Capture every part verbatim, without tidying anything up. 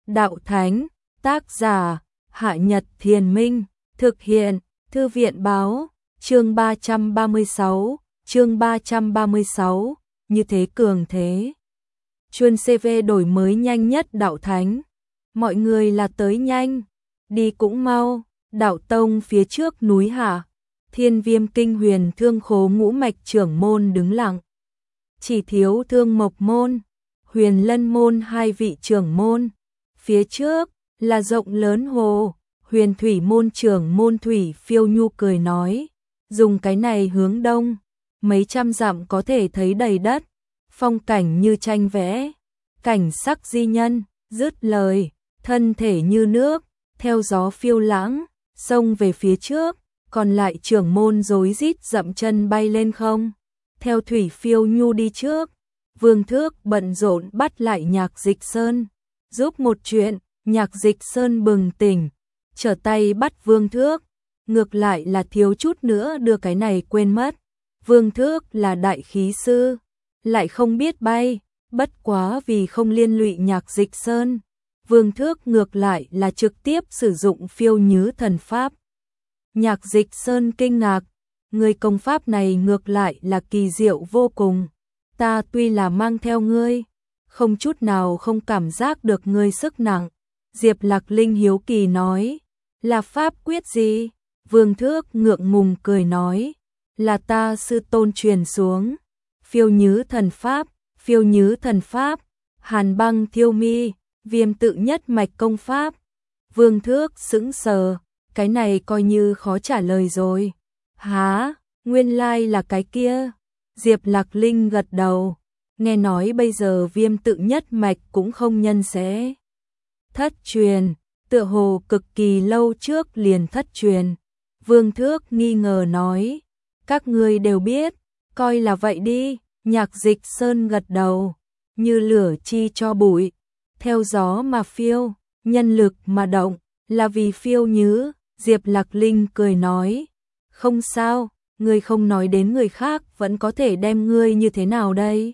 đạo thánh, tác giả, Hạ Nhật Thiền Minh, thực hiện, Thư viện báo, chương ba trăm ba mươi sáu, chương ba trăm ba mươi sáu, như thế cường thế. Chuyên xê vê đổi mới nhanh nhất đạo thánh. Mọi người là tới nhanh, đi cũng mau, đạo tông phía trước núi Hạ. Thiên Viêm Kinh Huyền Thương Khố ngũ mạch trưởng môn đứng lặng. Chỉ thiếu Thương Mộc môn, Huyền Lân môn hai vị trưởng môn. Phía trước là rộng lớn hồ, Huyền Thủy môn trưởng môn Thủy Phiêu Nhu cười nói, dùng cái này hướng đông, mấy trăm dặm có thể thấy đầy đất, phong cảnh như tranh vẽ, cảnh sắc di nhân, dứt lời, thân thể như nước, theo gió phiêu lãng, xông về phía trước, còn lại trưởng môn rối rít dậm chân bay lên không. Theo Thủy Phiêu Nhu đi trước, Vương Thước bận rộn bắt lại Nhạc Dịch Sơn, giúp một chuyện, Nhạc Dịch Sơn bừng tỉnh, trở tay bắt Vương Thước, ngược lại là thiếu chút nữa đưa cái này quên mất. Vương Thước là đại khí sư, lại không biết bay, bất quá vì không liên lụy Nhạc Dịch Sơn, Vương Thước ngược lại là trực tiếp sử dụng phiêu nhứ thần pháp. Nhạc Dịch Sơn kinh ngạc, người công pháp này ngược lại là kỳ diệu vô cùng, ta tuy là mang theo ngươi, không chút nào không cảm giác được ngươi sức nặng. Diệp Lạc Linh hiếu kỳ nói, là pháp quyết gì? Vương Thước ngượng ngùng cười nói, là ta sư tôn truyền xuống, phiêu nhứ thần pháp, phiêu nhứ thần pháp, hàn băng thiêu mi, viêm tự nhất mạch công pháp. Vương Thước sững sờ, cái này coi như khó trả lời rồi. Hả, nguyên lai là cái kia. Diệp Lạc Linh gật đầu, nghe nói bây giờ viêm tự nhất mạch cũng không nhân sẽ thất truyền, tựa hồ cực kỳ lâu trước liền thất truyền. Vương Thước nghi ngờ nói, các ngươi đều biết, coi là vậy đi. Nhạc Dịch Sơn gật đầu, như lửa chi cho bụi, theo gió mà phiêu, nhân lực mà động, là vì phiêu nhứ. Diệp Lạc Linh cười nói, không sao, ngươi không nói đến người khác vẫn có thể đem ngươi như thế nào đây?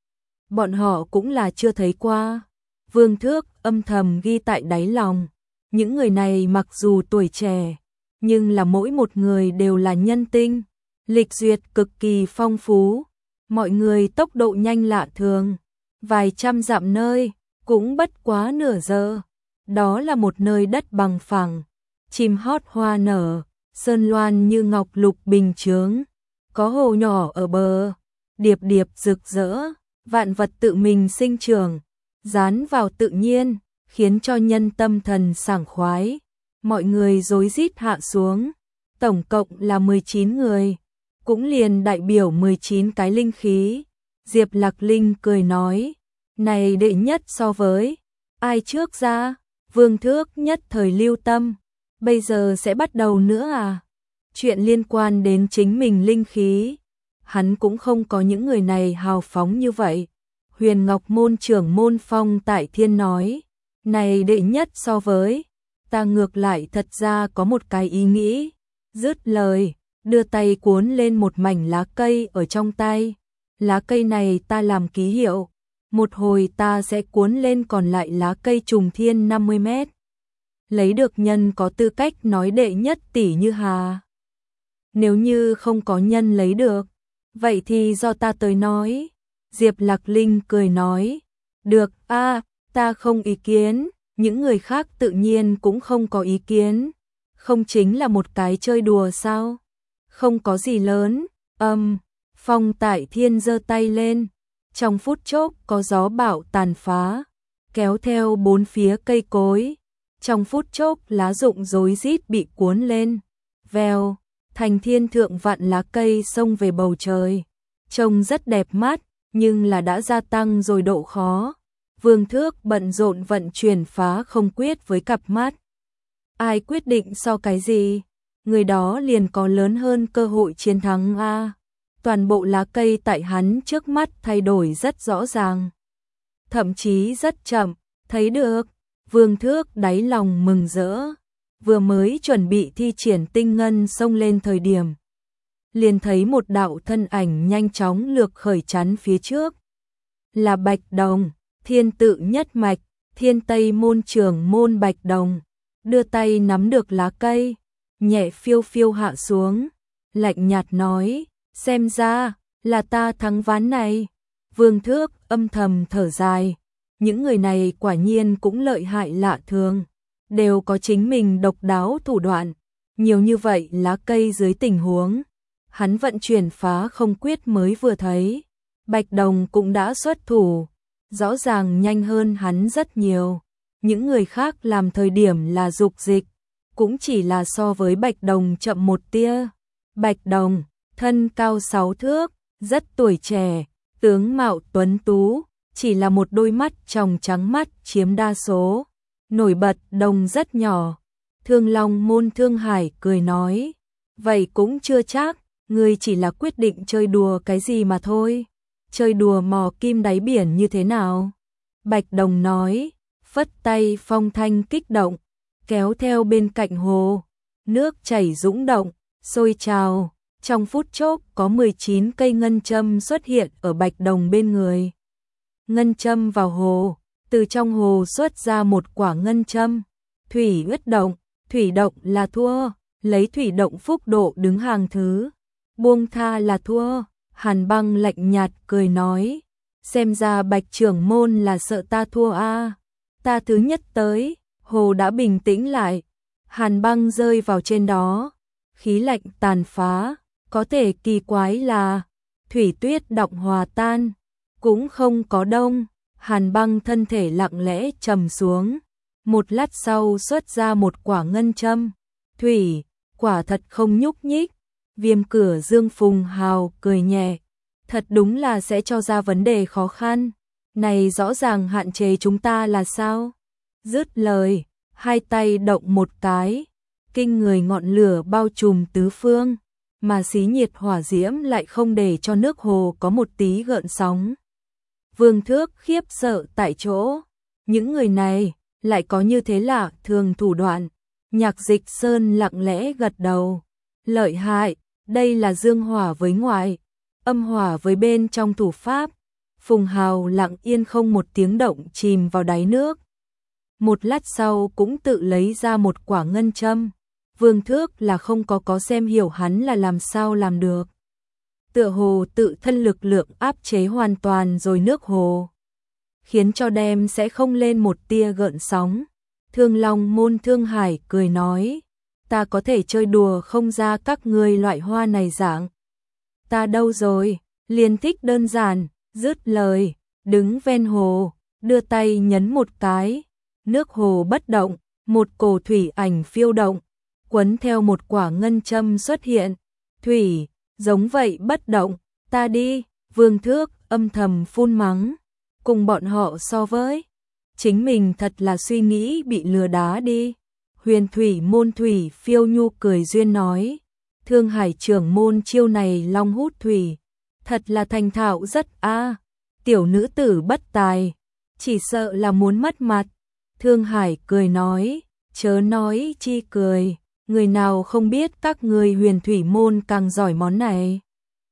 Bọn họ cũng là chưa thấy qua. Vương Thước âm thầm ghi tại đáy lòng, những người này mặc dù tuổi trẻ, nhưng là mỗi một người đều là nhân tinh, lịch duyệt cực kỳ phong phú, mọi người tốc độ nhanh lạ thường, vài trăm dặm nơi, cũng bất quá nửa giờ. Đó là một nơi đất bằng phẳng, chim hót hoa nở, sơn loan như ngọc lục bình chướng, có hồ nhỏ ở bờ, điệp điệp rực rỡ, vạn vật tự mình sinh trưởng, dán vào tự nhiên, khiến cho nhân tâm thần sảng khoái. Mọi người rối rít hạ xuống, tổng cộng là mười chín người, cũng liền đại biểu mười chín cái linh khí. Diệp Lạc Linh cười nói, này đệ nhất so với ai trước ra? Vương Thước nhất thời lưu tâm, bây giờ sẽ bắt đầu nữa à? Chuyện liên quan đến chính mình linh khí, hắn cũng không có những người này hào phóng như vậy. Huyền Ngọc môn trưởng môn Phong Tại Thiên nói, này đệ nhất so với, ta ngược lại thật ra có một cái ý nghĩ. Dứt lời, đưa tay cuốn lên một mảnh lá cây ở trong tay. Lá cây này ta làm ký hiệu, một hồi ta sẽ cuốn lên còn lại lá cây trùng thiên năm mươi mét. Lấy được nhân có tư cách nói đệ nhất tỷ như hà. Nếu như không có nhân lấy được, vậy thì do ta tới nói. Diệp Lạc Linh cười nói, được a, ta không ý kiến, những người khác tự nhiên cũng không có ý kiến. Không chính là một cái chơi đùa sao? Không có gì lớn. Âm, um, Phong Tại Thiên giơ tay lên, trong phút chốc có gió bão tàn phá, kéo theo bốn phía cây cối. Trong phút chốc lá rụng rối rít bị cuốn lên, vèo, thành thiên thượng vạn lá cây xông về bầu trời. Trông rất đẹp mắt, nhưng là đã gia tăng rồi độ khó. Vương Thước bận rộn vận chuyển phá không quyết với cặp mắt. Ai quyết định so cái gì, người đó liền có lớn hơn cơ hội chiến thắng a. Toàn bộ lá cây tại hắn trước mắt thay đổi rất rõ ràng, thậm chí rất chậm, thấy được. Vương Thước đáy lòng mừng rỡ, vừa mới chuẩn bị thi triển tinh ngân xông lên thời điểm, liền thấy một đạo thân ảnh nhanh chóng lược khởi chắn phía trước. Là Bạch Đồng, Thiên Tự nhất mạch, Thiên Tây môn trưởng môn Bạch Đồng, đưa tay nắm được lá cây, nhẹ phiêu phiêu hạ xuống, lạnh nhạt nói, xem ra là ta thắng ván này. Vương Thước âm thầm thở dài, những người này quả nhiên cũng lợi hại lạ thường, đều có chính mình độc đáo thủ đoạn, nhiều như vậy lá cây dưới tình huống hắn vận chuyển phá không quyết mới vừa thấy, Bạch Đồng cũng đã xuất thủ, rõ ràng nhanh hơn hắn rất nhiều. Những người khác làm thời điểm là dục dịch, cũng chỉ là so với Bạch Đồng chậm một tia. Bạch Đồng, thân cao sáu thước, rất tuổi trẻ, tướng mạo tuấn tú, chỉ là một đôi mắt tròng trắng mắt chiếm đa số, nổi bật đồng rất nhỏ. Thương Long môn Thương Hải cười nói, vậy cũng chưa chắc, ngươi chỉ là quyết định chơi đùa cái gì mà thôi, chơi đùa mò kim đáy biển như thế nào? Bạch Đồng nói, phất tay phong thanh kích động, kéo theo bên cạnh hồ, nước chảy dũng động, sôi trào, trong phút chốc có mười chín cây ngân châm xuất hiện ở Bạch Đồng bên người. Ngân châm vào hồ, từ trong hồ xuất ra một quả ngân châm, thủy huyết động, thủy động là thua, lấy thủy động phúc độ đứng hàng thứ, buông tha là thua. Hàn Băng lạnh nhạt cười nói, xem ra Bạch trưởng môn là sợ ta thua a. À. Ta thứ nhất tới, hồ đã bình tĩnh lại, Hàn Băng rơi vào trên đó, khí lạnh tàn phá, có thể kỳ quái là thủy tuyết động hòa tan, cũng không có đông. Hàn Băng thân thể lặng lẽ trầm xuống, một lát sau xuất ra một quả ngân châm, thủy, quả thật không nhúc nhích. Viêm Cửa Dương Phùng Hào cười nhẹ, thật đúng là sẽ cho ra vấn đề khó khăn, này rõ ràng hạn chế chúng ta là sao? Dứt lời, hai tay động một cái, kinh người ngọn lửa bao trùm tứ phương, mà xí nhiệt hỏa diễm lại không để cho nước hồ có một tí gợn sóng. Vương Thước khiếp sợ tại chỗ, những người này lại có như thế lạ thường thủ đoạn. Nhạc Dịch Sơn lặng lẽ gật đầu, lợi hại, đây là dương hỏa với ngoại, âm hỏa với bên trong thủ pháp. Phùng Hào lặng yên không một tiếng động chìm vào đáy nước. Một lát sau cũng tự lấy ra một quả ngân châm. Vương Thước là không có có xem hiểu hắn là làm sao làm được. Tựa hồ tự thân lực lượng áp chế hoàn toàn rồi nước hồ, khiến cho đem sẽ không lên một tia gợn sóng. Thương Long môn Thương Hải cười nói, ta có thể chơi đùa không ra các ngươi loại hoa này dạng. Ta đâu rồi, liền thích đơn giản. Dứt lời, đứng ven hồ, đưa tay nhấn một cái, nước hồ bất động, một cổ thủy ảnh phiêu động, quấn theo một quả ngân châm xuất hiện. Thủy, giống vậy bất động, ta đi. Vương Thước âm thầm phun mắng, cùng bọn họ so với, chính mình thật là suy nghĩ bị lừa đá đi. Huyền Thủy môn Thủy Phiêu Nhu cười duyên nói, Thương Hải trưởng môn chiêu này long hút thủy, thật là thành thạo rất a. À. Tiểu nữ tử bất tài, chỉ sợ là muốn mất mặt. Thương Hải cười nói, chớ nói chi cười, người nào không biết các người Huyền Thủy môn càng giỏi món này.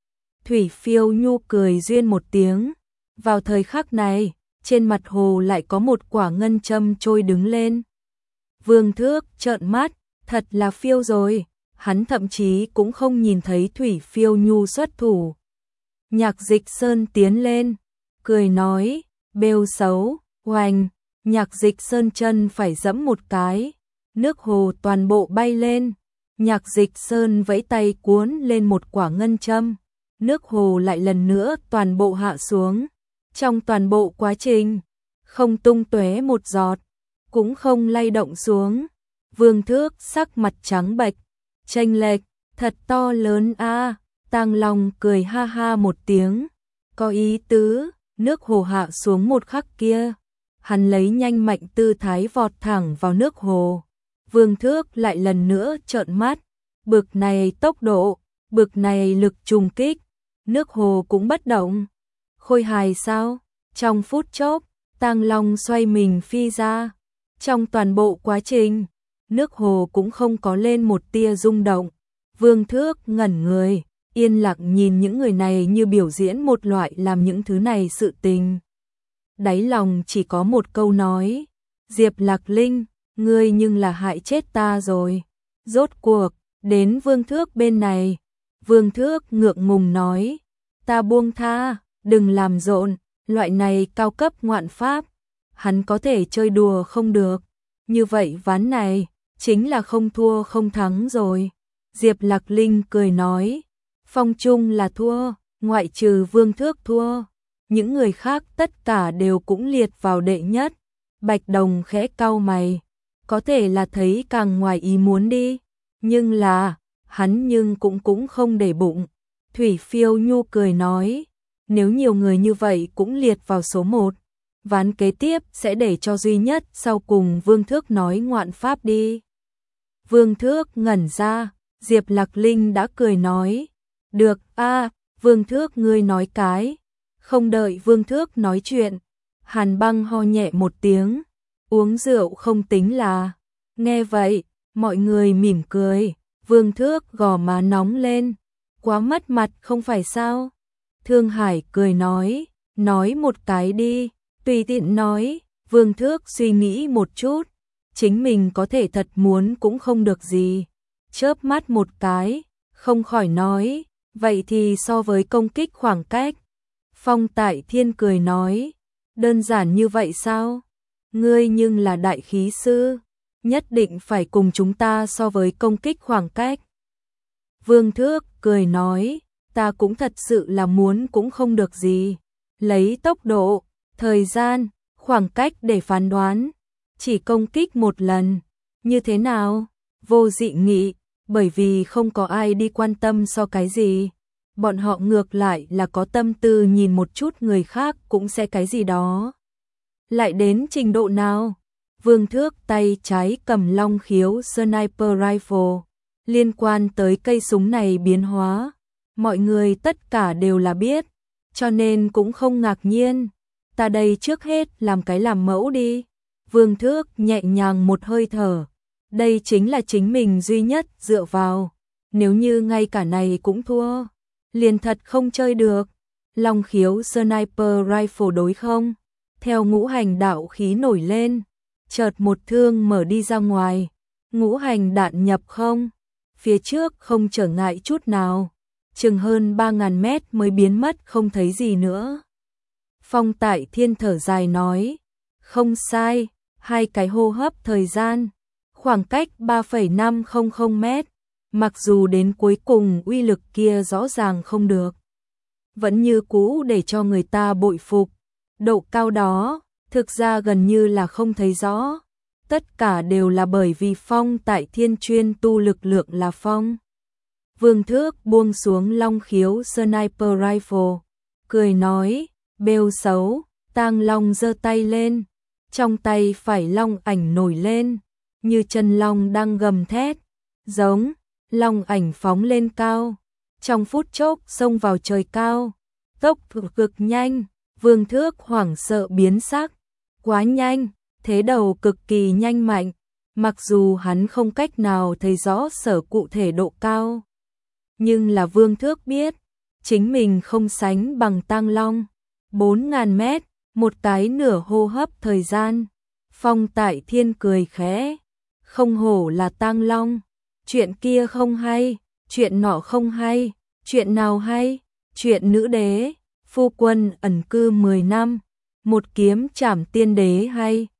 Thủy Phiêu Nhu cười duyên một tiếng, vào thời khắc này, trên mặt hồ lại có một quả ngân châm trôi đứng lên. Vương Thước trợn mắt, thật là phiêu rồi, hắn thậm chí cũng không nhìn thấy Thủy Phiêu Nhu xuất thủ. Nhạc Dịch Sơn tiến lên, cười nói, bêu xấu, oành. Nhạc Dịch Sơn chân phải giẫm một cái, nước hồ toàn bộ bay lên. Nhạc Dịch Sơn vẫy tay cuốn lên một quả ngân châm, nước hồ lại lần nữa toàn bộ hạ xuống. Trong toàn bộ quá trình, không tung tóe một giọt, cũng không lay động xuống. Vương Thước sắc mặt trắng bệch, chênh lệch thật to lớn a. À. Tang Long cười ha ha một tiếng, có ý tứ. Nước hồ hạ xuống một khắc kia, hắn lấy nhanh mạnh tư thái vọt thẳng vào nước hồ. Vương Thước lại lần nữa trợn mắt, bực này tốc độ, bực này lực trùng kích, nước hồ cũng bất động. Khôi hài sao? Trong phút chốc, Tang Long xoay mình phi ra. Trong toàn bộ quá trình, nước hồ cũng không có lên một tia rung động. Vương Thước ngẩn người, yên lặng nhìn những người này như biểu diễn một loại làm những thứ này sự tình. Đáy lòng chỉ có một câu nói, Diệp Lạc Linh, ngươi nhưng là hại chết ta rồi. Rốt cuộc, đến Vương Thước bên này. Vương Thước ngượng ngùng nói, ta buông tha, đừng làm rộn, loại này cao cấp ngoạn pháp. Hắn có thể chơi đùa không được. Như vậy ván này, chính là không thua không thắng rồi. Diệp Lạc Linh cười nói, Phong Trung là thua, ngoại trừ Vương Thước thua. Những người khác tất cả đều cũng liệt vào đệ nhất. Bạch Đồng khẽ cau mày, có thể là thấy càng ngoài ý muốn đi. Nhưng là, hắn nhưng cũng cũng không để bụng. Thủy Phiêu Nhu cười nói, nếu nhiều người như vậy cũng liệt vào số một, ván kế tiếp sẽ để cho duy nhất sau cùng Vương Thước nói ngoạn pháp đi. Vương Thước ngẩn ra, Diệp Lạc Linh đã cười nói, được a, Vương Thước ngươi nói cái. Không đợi Vương Thước nói chuyện, Hàn Băng ho nhẹ một tiếng, uống rượu không tính là. Nghe vậy, mọi người mỉm cười, Vương Thước gò má nóng lên, quá mất mặt không phải sao? Thương Hải cười nói, nói một cái đi, tùy tiện nói. Vương Thước suy nghĩ một chút, chính mình có thể thật muốn cũng không được gì. Chớp mắt một cái, không khỏi nói, vậy thì so với công kích khoảng cách. Phong Tại Thiên cười nói, đơn giản như vậy sao? Ngươi nhưng là đại khí sư, nhất định phải cùng chúng ta so với công kích khoảng cách. Vương Thước cười nói, ta cũng thật sự là muốn cũng không được gì. Lấy tốc độ, thời gian, khoảng cách để phán đoán, chỉ công kích một lần, như thế nào? Vô dị nghị, bởi vì không có ai đi quan tâm so cái gì. Bọn họ ngược lại là có tâm tư nhìn một chút người khác cũng sẽ cái gì đó. Lại đến trình độ nào? Vương Thước tay trái cầm long khiếu sniper rifle. Liên quan tới cây súng này biến hóa, mọi người tất cả đều là biết, cho nên cũng không ngạc nhiên. Ta đây trước hết làm cái làm mẫu đi. Vương Thước nhẹ nhàng một hơi thở. Đây chính là chính mình duy nhất dựa vào. Nếu như ngay cả này cũng thua, liền thật không chơi được. Long khiếu sniper rifle đối không? Theo ngũ hành đạo khí nổi lên, chợt một thương mở đi ra ngoài. Ngũ hành đạn nhập không? Phía trước không trở ngại chút nào, chừng hơn ba ngàn mét mới biến mất không thấy gì nữa. Phong Tại Thiên thở dài nói, không sai, hai cái hô hấp thời gian, khoảng cách ba phẩy năm không không mét, mặc dù đến cuối cùng uy lực kia rõ ràng không được, vẫn như cũ để cho người ta bội phục. Độ cao đó, thực ra gần như là không thấy rõ. Tất cả đều là bởi vì Phong Tại Thiên chuyên tu lực lượng là phong. Vương Thước buông xuống long khiếu sniper rifle, cười nói, bêu xấu. Tang Long giơ tay lên, trong tay phải long ảnh nổi lên, như chân long đang gầm thét, giống. Long ảnh phóng lên cao, trong phút chốc xông vào trời cao, tốc độ cực nhanh. Vương Thước hoảng sợ biến sắc, quá nhanh. Thế đầu cực kỳ nhanh mạnh, mặc dù hắn không cách nào thấy rõ sở cụ thể độ cao. Nhưng là Vương Thước biết, chính mình không sánh bằng Tang Long. bốn ngàn mét, một cái nửa hô hấp thời gian. Phong Tại Thiên cười khẽ, không hổ là Tang Long. Chuyện kia không hay, chuyện nọ không hay, chuyện nào hay? Chuyện nữ đế, phu quân ẩn cư mười năm, một kiếm trảm tiên đế hay.